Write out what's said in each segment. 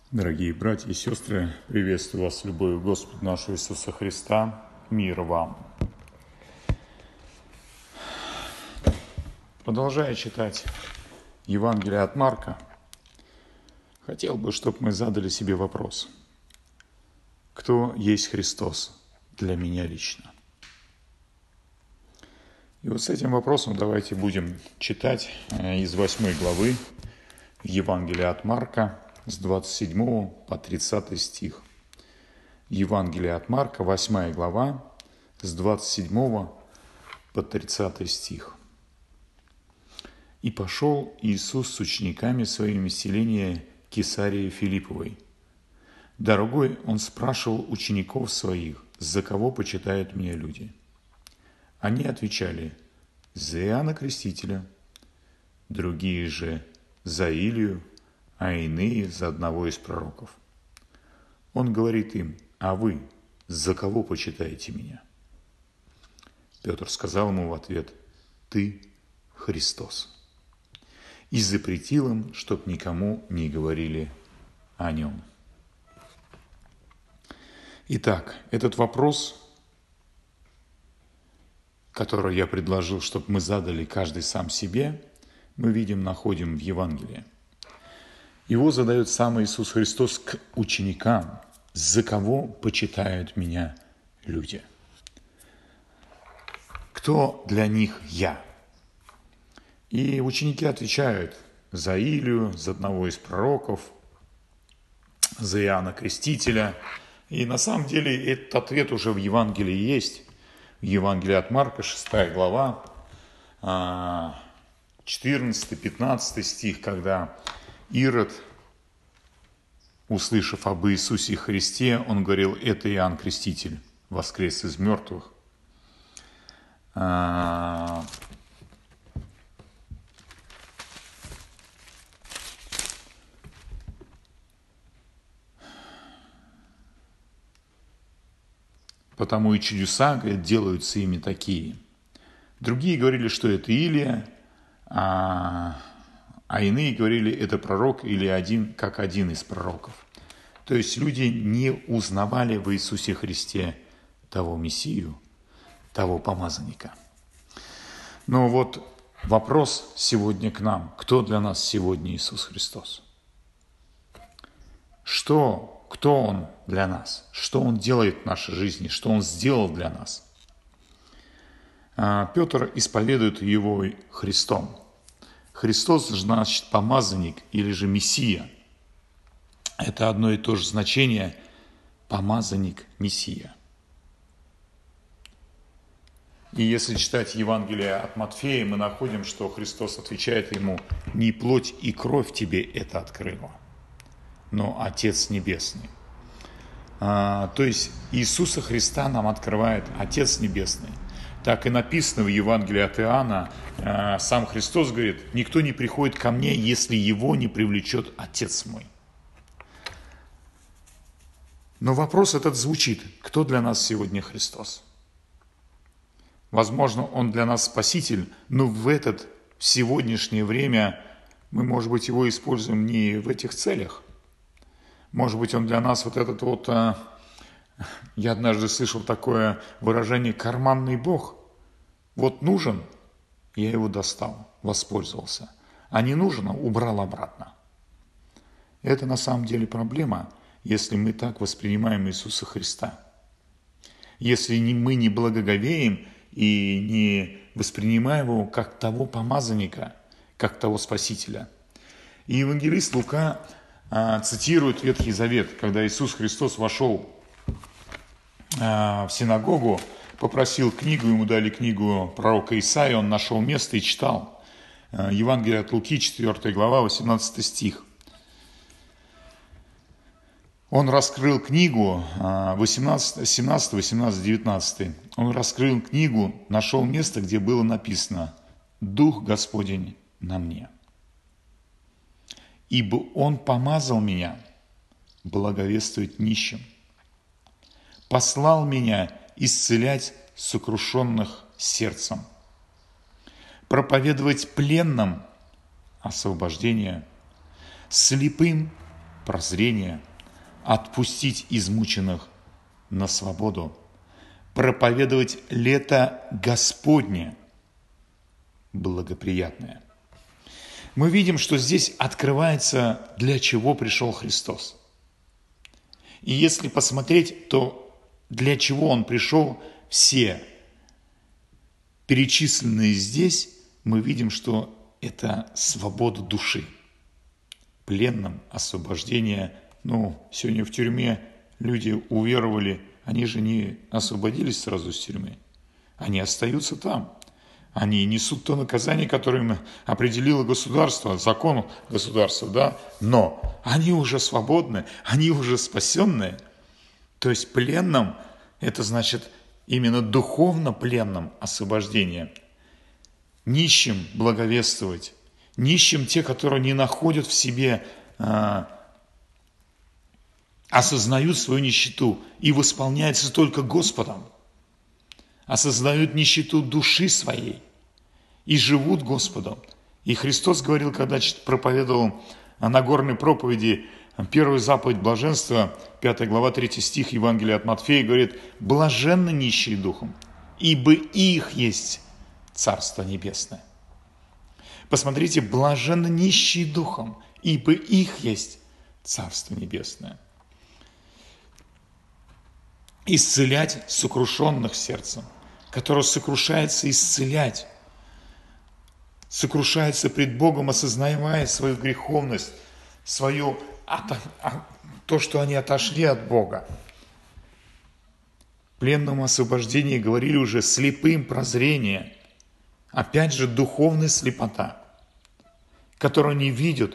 Дорогие братья и сестры, приветствую вас с любовью Господа нашего Иисуса Христа. Мир вам. Продолжая читать Евангелие от Марка, хотел бы, чтобы мы задали себе вопрос. Кто есть Христос для меня лично? И вот с этим вопросом давайте будем читать из 8 главы Евангелия от Марка, с 27 по 30 стих. Евангелие от Марка, 8 глава, с 27 по 30 стих. «И пошел Иисус с учениками своими в селение Кесарии Филипповой. Дорогой он спрашивал учеников своих, за кого почитают меня люди. Они отвечали: за Иоанна Крестителя, другие же за Илию, а иные за одного из пророков. Он говорит им: а вы за кого почитаете меня? Петр сказал ему в ответ: ты Христос. И запретил им, чтоб никому не говорили о нем». Итак, этот вопрос, который я предложил, чтобы мы задали каждый сам себе, мы находим в Евангелии. Его задает сам Иисус Христос к ученикам: за кого почитают меня люди? Кто для них я? И ученики отвечают: за Илию, за одного из пророков, за Иоанна Крестителя. И на самом деле этот ответ уже в Евангелии есть. В Евангелии от Марка, 6 глава, 14-15 стих, когда Ирод, услышав об Иисусе Христе, он говорил: это Иоанн Креститель воскрес из мертвых. Потому и чудеса, говорят, делаются ими такие. Другие говорили, что это Илия, а иные говорили, это пророк или один из пророков. То есть люди не узнавали в Иисусе Христе того Мессию, того помазанника. Но вот вопрос сегодня к нам: кто для нас сегодня Иисус Христос? Кто Он для нас? Что Он делает в нашей жизни? Что Он сделал для нас? Петр исповедует Его Христом. Христос значит помазанник или же Мессия. Это одно и то же значение – помазанник, Мессия. И если читать Евангелие от Матфея, мы находим, что Христос отвечает ему: не плоть и кровь тебе это открыла, но Отец Небесный. То есть Иисуса Христа нам открывает Отец Небесный. Так и написано в Евангелии от Иоанна, сам Христос говорит: никто не приходит ко мне, если его не привлечет Отец мой. Но вопрос этот звучит: кто для нас сегодня Христос? Возможно, Он для нас Спаситель, но в сегодняшнее время мы, может быть, Его используем не в этих целях. Может быть, Он для нас я однажды слышал такое выражение: карманный Бог. Вот нужен, я его достал, воспользовался. А не нужен, убрал обратно. Это на самом деле проблема, если мы так воспринимаем Иисуса Христа. Если мы не благоговеем и не воспринимаем Его как того помазанника, как того Спасителя. И евангелист Лука цитирует Ветхий Завет, когда Иисус Христос вошел в синагогу, попросил книгу, ему дали книгу пророка Исаии, он нашел место и читал. Евангелие от Луки, 4 глава, 18 стих. Он раскрыл книгу, 17, 18, 19. Он раскрыл книгу, нашел место, где было написано: «Дух Господень на мне, ибо Он помазал меня благовествовать нищим, послал меня исцелять сокрушенных сердцем, проповедовать пленным освобождение, слепым прозрение, отпустить измученных на свободу, проповедовать лето Господне благоприятное. Мы видим, что здесь открывается, для чего пришел Христос. И если посмотреть, то для чего Он пришел, все перечисленные здесь, мы видим, что это свобода души. Пленным освобождение. Сегодня в тюрьме люди уверовали, они же не освободились сразу из тюрьмы. Они остаются там. Они несут то наказание, которое им определило государство, закон государства, да? Но они уже свободны, они уже спасенные. То есть пленным, это значит именно духовно пленным освобождение. Нищим благовествовать, нищим те, которые не находят в себе, осознают свою нищету и восполняются только Господом. Осознают нищету души своей и живут Господом. И Христос говорил, когда проповедовал о Нагорной проповеди, первую заповедь блаженства, 5 глава, 3 стих Евангелия от Матфея, говорит: «Блаженны нищие духом, ибо их есть Царство Небесное». Посмотрите, блаженны нищие духом, ибо их есть Царство Небесное. Исцелять сокрушенных сердцем, который сокрушается исцелять, сокрушается пред Богом, осознавая свою греховность, то, что они отошли от Бога. Пленному освобождении говорили уже, слепым прозрение. Опять же, духовная слепота, которую не видят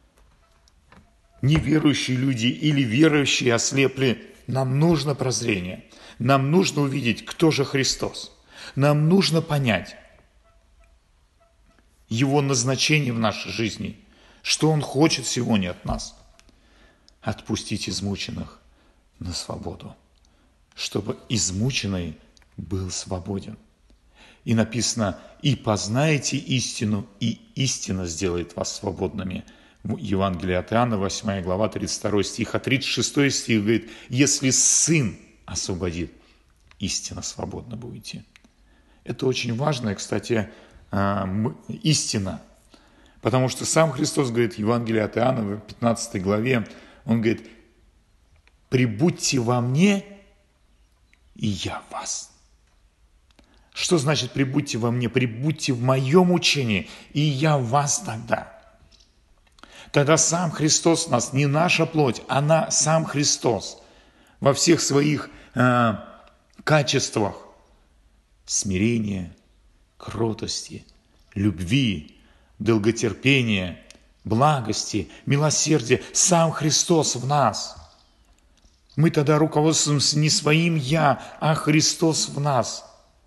неверующие люди или верующие ослепли. Нам нужно прозрение. Нам нужно увидеть, кто же Христос. Нам нужно понять Его назначение в нашей жизни, что Он хочет сегодня от нас. Отпустить измученных на свободу, чтобы измученный был свободен. И написано: «И познаете истину, и истина сделает вас свободными». В Евангелии от Иоанна, 8 глава, 32 стих. А 36 стих говорит: «Если Сын освободит, истинно свободны будете». Это очень важная, кстати, истина. Потому что сам Христос говорит в Евангелии от Иоанна, в 15 главе, Он говорит: «Прибудьте во мне, и я в вас». Что значит «прибудьте во мне»? Прибудьте в моем учении, и я в вас тогда. Тогда сам Христос у нас, не наша плоть, а сам Христос во всех своих качествах смирения, кротости, любви, долготерпения, благости, милосердия. Сам Христос в нас. Мы тогда руководствуемся не своим «я», а Христос в нас.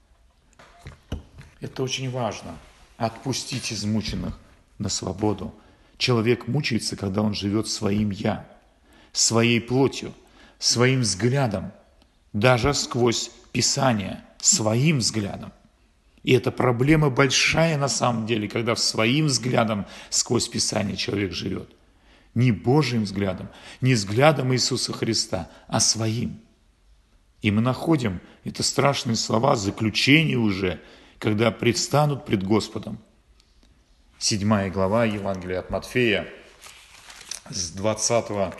Это очень важно. Отпустить измученных на свободу. Человек мучается, когда он живет своим «я», своей плотью, своим взглядом, даже сквозь Писание, своим взглядом. И это проблема большая на самом деле, когда своим взглядом сквозь Писание человек живет. Не Божьим взглядом, не взглядом Иисуса Христа, а своим. И мы находим, это страшные слова, заключение уже, когда предстанут пред Господом. 7 глава Евангелия от Матфея, с 20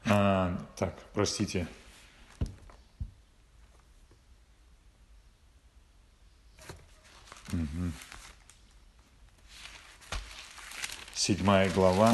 7 глава,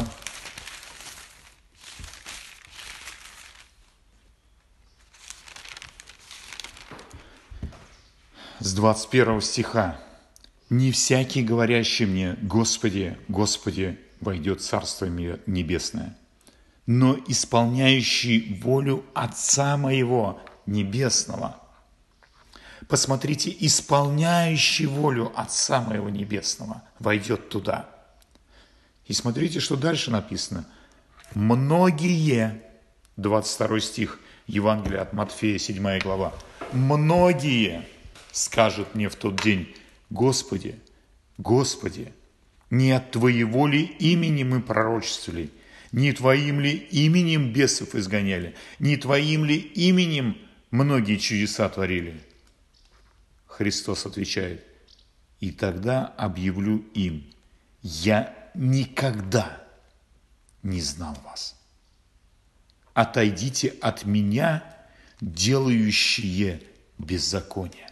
с 21 стиха. «Не всякий, говорящий мне: Господи, Господи, войдет в Царство Небесное, но исполняющий волю Отца Моего Небесного». Посмотрите, исполняющий волю Отца Моего Небесного войдет туда. И смотрите, что дальше написано. «Многие», 22 стих, Евангелие от Матфея, 7 глава, «многие скажут мне в тот день: Господи, Господи, не от Твоего ли имени мы пророчествовали, Не Твоим ли именем бесов изгоняли? Не Твоим ли именем многие чудеса творили? Христос отвечает: и тогда объявлю им: я никогда не знал вас. Отойдите от меня, делающие беззаконие.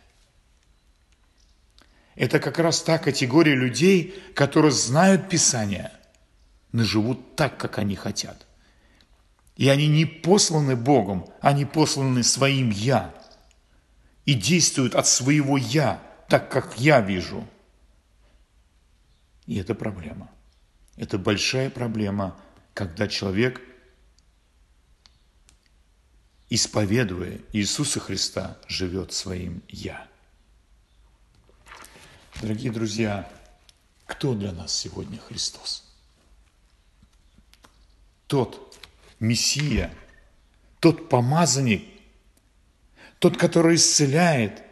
Это как раз та категория людей, которые знают Писание, но живут так, как они хотят. И они не посланы Богом, они посланы своим «я». И действуют от своего «я», так, как я вижу. И это проблема. Это большая проблема, когда человек, исповедуя Иисуса Христа, живет своим «я». Дорогие друзья, кто для нас сегодня Христос? Тот Мессия, тот помазанник, тот, который исцеляет,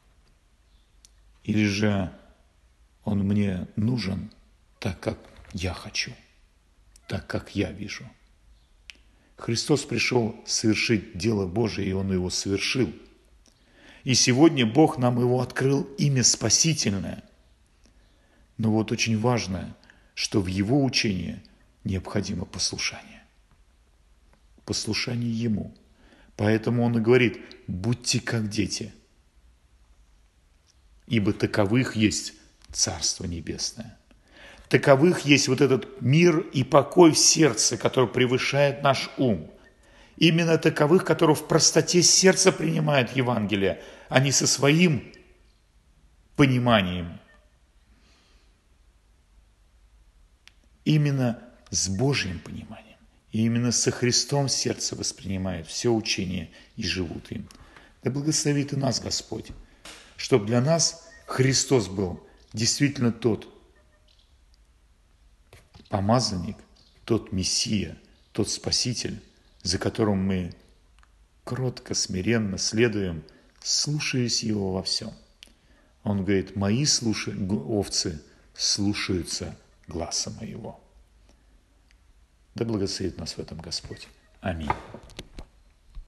или же Он мне нужен так, как я хочу, так, как я вижу. Христос пришел совершить дело Божие, и Он его совершил. И сегодня Бог нам его открыл, имя спасительное. Но вот очень важно, что в Его учении необходимо послушание. Послушание Ему. Поэтому Он и говорит: будьте как дети, ибо таковых есть Царство Небесное. Таковых есть вот этот мир и покой в сердце, который превышает наш ум. Именно таковых, которые в простоте сердца принимают Евангелие, а не со своим пониманием. Именно с Божьим пониманием. И именно со Христом сердце воспринимает все учение и живут им. Да благословит и нас Господь, чтобы для нас Христос был действительно тот помазанник, тот Мессия, тот Спаситель, за которым мы кротко, смиренно следуем, слушаясь Его во всем. Он говорит: мои овцы слушаются гласа моего. Да благословит нас в этом Господь. Аминь.